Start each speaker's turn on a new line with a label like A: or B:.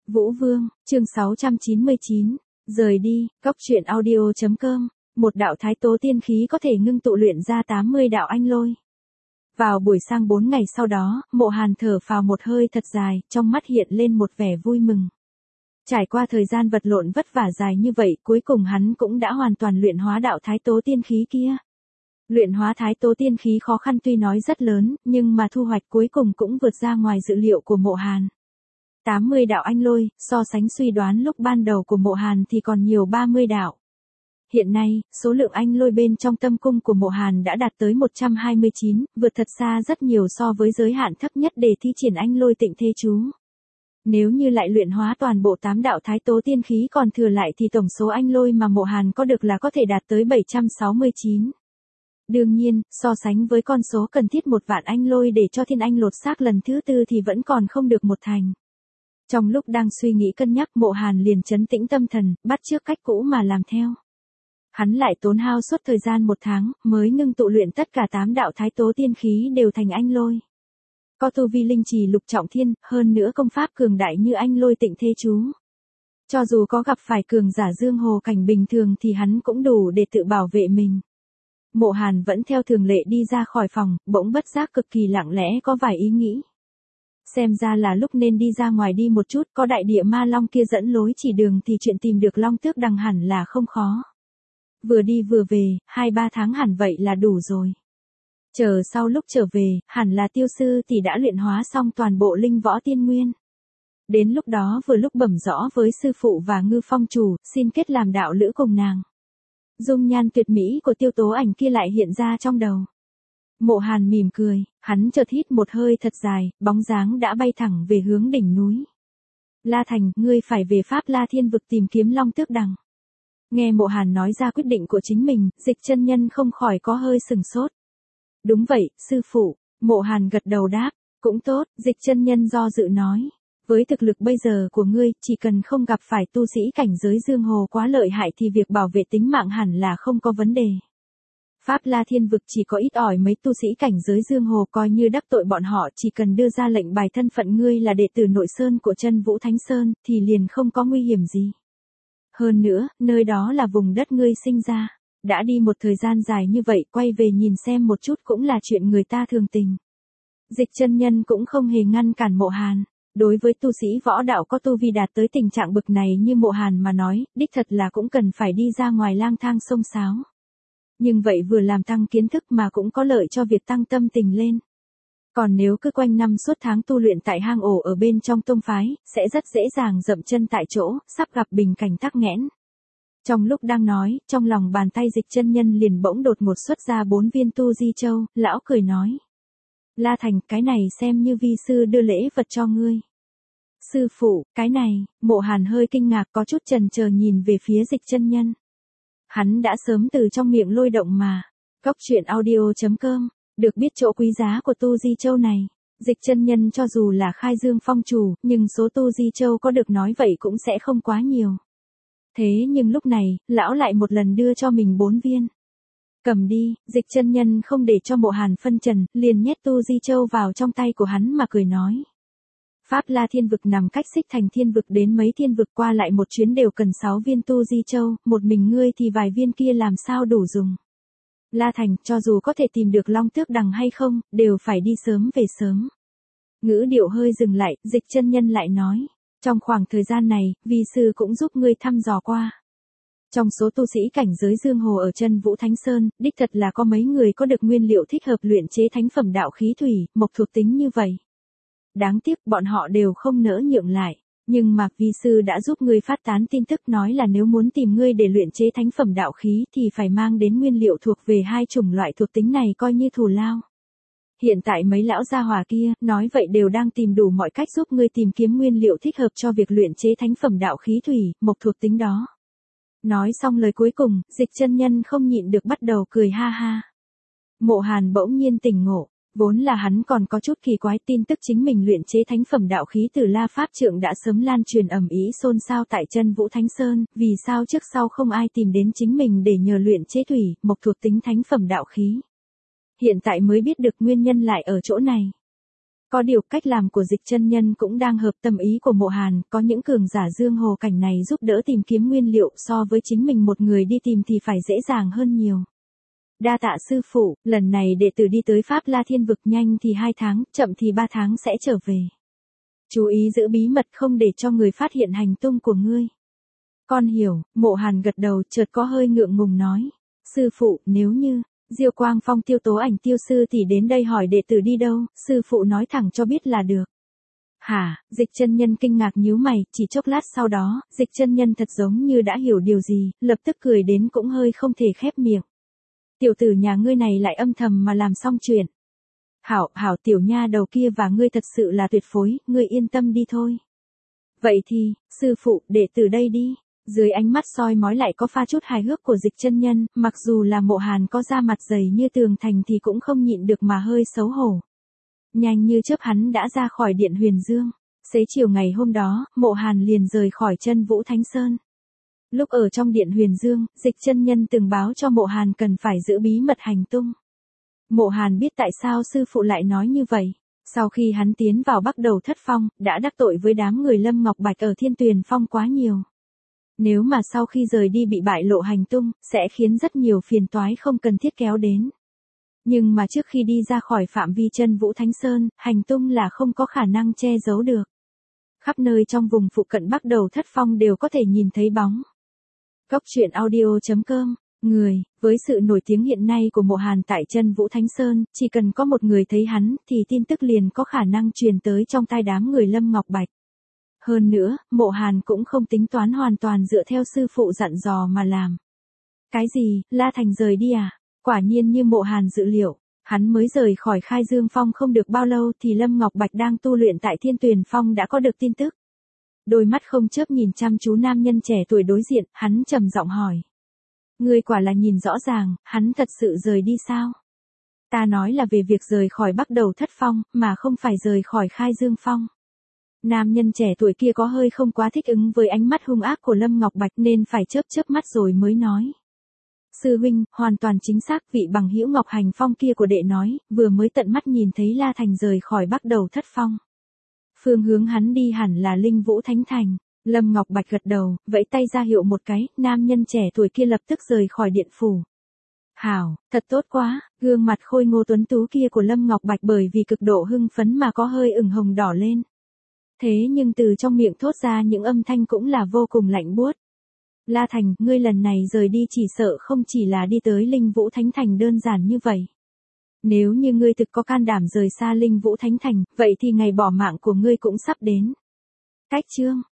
A: Vũ Vương, chương 699, rời đi, góc truyện audio.com, một đạo thái tố tiên khí có thể ngưng tụ luyện ra 80 đạo anh lôi. Vào buổi sang 4 ngày sau đó, Mộ Hàn thở phào một hơi thật dài, trong mắt hiện lên một vẻ vui mừng. Trải qua thời gian vật lộn vất vả dài như vậy, cuối cùng hắn cũng đã hoàn toàn luyện hóa đạo thái tố tiên khí kia. Luyện hóa thái tố tiên khí khó khăn tuy nói rất lớn, nhưng mà thu hoạch cuối cùng cũng vượt ra ngoài dự liệu của Mộ Hàn. 80 đạo anh lôi, so sánh suy đoán lúc ban đầu của Mộ Hàn thì còn nhiều 30 đạo. Hiện nay, số lượng anh lôi bên trong tâm cung của Mộ Hàn đã đạt tới 129, vượt thật xa rất nhiều so với giới hạn thấp nhất để thi triển anh lôi tịnh thê chú. Nếu như lại luyện hóa toàn bộ 8 đạo thái tố tiên khí còn thừa lại thì tổng số anh lôi mà Mộ Hàn có được là có thể đạt tới 769. Đương nhiên, so sánh với con số cần thiết 1 vạn anh lôi để cho thiên anh lột xác lần thứ 4 thì vẫn còn không được 1 thành. Trong lúc đang suy nghĩ cân nhắc, Mộ Hàn liền trấn tĩnh tâm thần, bắt chước cách cũ mà làm theo. Hắn lại tốn hao suốt thời gian 1 tháng, mới ngưng tụ luyện tất cả 8 đạo thái tố tiên khí đều thành anh lôi. Có tu vi linh trì lục trọng thiên, hơn nữa công pháp cường đại như anh lôi tịnh thê chú. Cho dù có gặp phải cường giả dương hồ cảnh bình thường thì hắn cũng đủ để tự bảo vệ mình. Mộ Hàn vẫn theo thường lệ đi ra khỏi phòng, bỗng bất giác cực kỳ lặng lẽ có vài ý nghĩ. Xem ra là lúc nên đi ra ngoài đi một chút, có đại địa ma long kia dẫn lối chỉ đường thì chuyện tìm được long tước đằng hẳn là không khó. Vừa đi vừa về, 2-3 tháng hẳn vậy là đủ rồi. Chờ sau lúc trở về, hẳn là Tiêu sư thì đã luyện hóa xong toàn bộ linh võ tiên nguyên. Đến lúc đó vừa lúc bẩm rõ với sư phụ và Ngư Phong chủ, xin kết làm đạo lữ cùng nàng. Dung nhan tuyệt mỹ của Tiêu Tố Ảnh kia lại hiện ra trong đầu. Mộ Hàn mỉm cười, hắn chợt hít một hơi thật dài, bóng dáng đã bay thẳng về hướng đỉnh núi. La Thành, ngươi phải về Pháp La Thiên vực tìm kiếm long tước đằng. Nghe Mộ Hàn nói ra quyết định của chính mình, Dịch chân nhân không khỏi có hơi sừng sốt. Đúng vậy, sư phụ. Mộ Hàn gật đầu đáp, cũng tốt. Dịch chân nhân do dự nói. Với thực lực bây giờ của ngươi, chỉ cần không gặp phải tu sĩ cảnh giới dương hồ quá lợi hại thì việc bảo vệ tính mạng hẳn là không có vấn đề. Pháp La Thiên vực chỉ có ít ỏi mấy tu sĩ cảnh giới dương hồ, coi như đắc tội bọn họ, chỉ cần đưa ra lệnh bài thân phận ngươi là đệ tử nội sơn của Chân Vũ Thánh Sơn, thì liền không có nguy hiểm gì. Hơn nữa, nơi đó là vùng đất ngươi sinh ra. Đã đi một thời gian dài như vậy, quay về nhìn xem một chút cũng là chuyện người ta thường tình. Dịch chân nhân cũng không hề ngăn cản Mộ Hàn. Đối với tu sĩ võ đạo có tu vi đạt tới tình trạng bực này như Mộ Hàn mà nói, đích thật là cũng cần phải đi ra ngoài lang thang xông xáo. Nhưng vậy vừa làm tăng kiến thức mà cũng có lợi cho việc tăng tâm tình lên. Còn nếu cứ quanh năm suốt tháng tu luyện tại hang ổ ở bên trong tông phái, sẽ rất dễ dàng dậm chân tại chỗ, sắp gặp bình cảnh tắc nghẽn. Trong lúc đang nói, trong lòng bàn tay Dịch chân nhân liền bỗng đột ngột xuất ra 4 viên tu di châu, lão cười nói. La Thành, cái này xem như vi sư đưa lễ vật cho ngươi. Sư phụ, cái này, Mộ Hàn hơi kinh ngạc có chút chần chờ nhìn về phía Dịch chân nhân. Hắn đã sớm từ trong miệng lôi động mà. Góc truyện audio.com, được biết chỗ quý giá của tu di châu này. Dịch chân nhân cho dù là khai dương phong chủ, nhưng số tu di châu có được nói vậy cũng sẽ không quá nhiều. Thế nhưng lúc này, lão lại một lần đưa cho mình 4 viên. Cầm đi. Dịch chân nhân không để cho Mộ Hàn phân trần, liền nhét tu di châu vào trong tay của hắn mà cười nói. Pháp La Thiên vực nằm cách Xích Thành Thiên vực đến mấy thiên vực, qua lại một chuyến đều cần 6 viên tu di châu, một mình ngươi thì vài viên kia làm sao đủ dùng. La Thành, cho dù có thể tìm được long tước đằng hay không, đều phải đi sớm về sớm. Ngữ điệu hơi dừng lại, Dịch chân nhân lại nói. Trong khoảng thời gian này, vi sư cũng giúp ngươi thăm dò qua. Trong số tu sĩ cảnh giới dương hồ ở Chân Vũ Thánh Sơn, đích thật là có mấy người có được nguyên liệu thích hợp luyện chế thánh phẩm đạo khí thủy, mộc thuộc tính như vậy. Đáng tiếc bọn họ đều không nỡ nhượng lại. Nhưng mà vi sư đã giúp ngươi phát tán tin tức nói là nếu muốn tìm ngươi để luyện chế thánh phẩm đạo khí thì phải mang đến nguyên liệu thuộc về 2 chủng loại thuộc tính này coi như thù lao. Hiện tại mấy lão gia hỏa kia, nói vậy đều đang tìm đủ mọi cách giúp ngươi tìm kiếm nguyên liệu thích hợp cho việc luyện chế thánh phẩm đạo khí thủy, mộc thuộc tính đó. Nói xong lời cuối cùng, Dịch chân nhân không nhịn được bắt đầu cười ha ha. Mộ Hàn bỗng nhiên tỉnh ngộ, vốn là hắn còn có chút kỳ quái, tin tức chính mình luyện chế thánh phẩm đạo khí từ La Pháp Trượng đã sớm lan truyền ầm ĩ xôn xao tại Chân Vũ Thánh Sơn, vì sao trước sau không ai tìm đến chính mình để nhờ luyện chế thủy, mộc thuộc tính thánh phẩm đạo khí. Hiện tại mới biết được nguyên nhân lại ở chỗ này. Có điều cách làm của Dịch chân nhân cũng đang hợp tâm ý của Mộ Hàn, có những cường giả dương hồ cảnh này giúp đỡ tìm kiếm nguyên liệu so với chính mình một người đi tìm thì phải dễ dàng hơn nhiều. Đa tạ sư phụ, lần này đệ tử đi tới Pháp La Thiên Vực, nhanh thì 2 tháng, chậm thì 3 tháng sẽ trở về. Chú ý giữ bí mật, không để cho người phát hiện hành tung của ngươi. Con hiểu. Mộ Hàn gật đầu, chợt có hơi ngượng ngùng nói. Sư phụ, nếu như Diêu Quang Phong Tiêu Tố Ảnh Tiêu sư tỷ đến đây hỏi đệ tử đi đâu, sư phụ nói thẳng cho biết là được. Hả? Dịch chân nhân kinh ngạc nhíu mày, chỉ chốc lát sau đó, Dịch chân nhân thật giống như đã hiểu điều gì, lập tức cười đến cũng hơi không thể khép miệng. Tiểu tử nhà ngươi này lại âm thầm mà làm xong chuyện. Hảo tiểu nha đầu kia và ngươi thật sự là tuyệt phối, ngươi yên tâm đi thôi. Vậy thì, sư phụ, đệ tử đây đi. Dưới ánh mắt soi mói lại có pha chút hài hước của Dịch chân nhân, mặc dù là Mộ Hàn có da mặt dày như tường thành thì cũng không nhịn được mà hơi xấu hổ. Nhanh như chớp hắn đã ra khỏi điện Huyền Dương. Xế chiều ngày hôm đó, Mộ Hàn liền rời khỏi Chân Vũ Thánh Sơn. Lúc ở trong điện Huyền Dương, Dịch chân nhân từng báo cho Mộ Hàn cần phải giữ bí mật hành tung. Mộ Hàn biết tại sao sư phụ lại nói như vậy. Sau khi hắn tiến vào Bắc Đầu Thất Phong, đã đắc tội với đám người Lâm Ngọc Bạch ở Thiên Tuyền Phong quá nhiều. Nếu mà sau khi rời đi bị bại lộ hành tung, sẽ khiến rất nhiều phiền toái không cần thiết kéo đến. Nhưng mà trước khi đi ra khỏi phạm vi Chân Vũ Thánh Sơn, hành tung là không có khả năng che giấu được. Khắp nơi trong vùng phụ cận Bắc Đầu Thất Phong đều có thể nhìn thấy bóng. Góc truyện audio.com. Với sự nổi tiếng hiện nay của Mộ Hàn tại Chân Vũ Thánh Sơn, chỉ cần có một người thấy hắn, thì tin tức liền có khả năng truyền tới trong tai đám người Lâm Ngọc Bạch. Hơn nữa, Mộ Hàn cũng không tính toán hoàn toàn dựa theo sư phụ dặn dò mà làm. Cái gì, La Thành rời đi à? Quả nhiên như Mộ Hàn dự liệu, hắn mới rời khỏi Khai Dương Phong không được bao lâu thì Lâm Ngọc Bạch đang tu luyện tại Thiên Tuyền Phong đã có được tin tức. Đôi mắt không chớp nhìn chăm chú nam nhân trẻ tuổi đối diện, hắn trầm giọng hỏi. Ngươi quả là nhìn rõ ràng, hắn thật sự rời đi sao? Ta nói là về việc rời khỏi Bắc Đầu Thất Phong, mà không phải rời khỏi Khai Dương Phong. Nam nhân trẻ tuổi kia có hơi không quá thích ứng với ánh mắt hung ác của Lâm Ngọc Bạch nên phải chớp mắt rồi mới nói. Sư huynh, hoàn toàn chính xác, vị bằng hữu Ngọc Hành Phong kia của đệ nói, vừa mới tận mắt nhìn thấy La Thành rời khỏi Bắc Đầu Thất Phong. Phương hướng hắn đi hẳn là Linh Vũ Thánh Thành. Lâm Ngọc Bạch gật đầu, vẫy tay ra hiệu một cái, nam nhân trẻ tuổi kia lập tức rời khỏi điện phủ. Hảo, thật tốt quá, gương mặt khôi ngô tuấn tú kia của Lâm Ngọc Bạch bởi vì cực độ hưng phấn mà có hơi ửng hồng đỏ lên. Thế nhưng từ trong miệng thốt ra những âm thanh cũng là vô cùng lạnh buốt. La Thành, ngươi lần này rời đi chỉ sợ không chỉ là đi tới Linh Vũ Thánh Thành đơn giản như vậy. Nếu như ngươi thực có can đảm rời xa Linh Vũ Thánh Thành, vậy thì ngày bỏ mạng của ngươi cũng sắp đến. Cách chương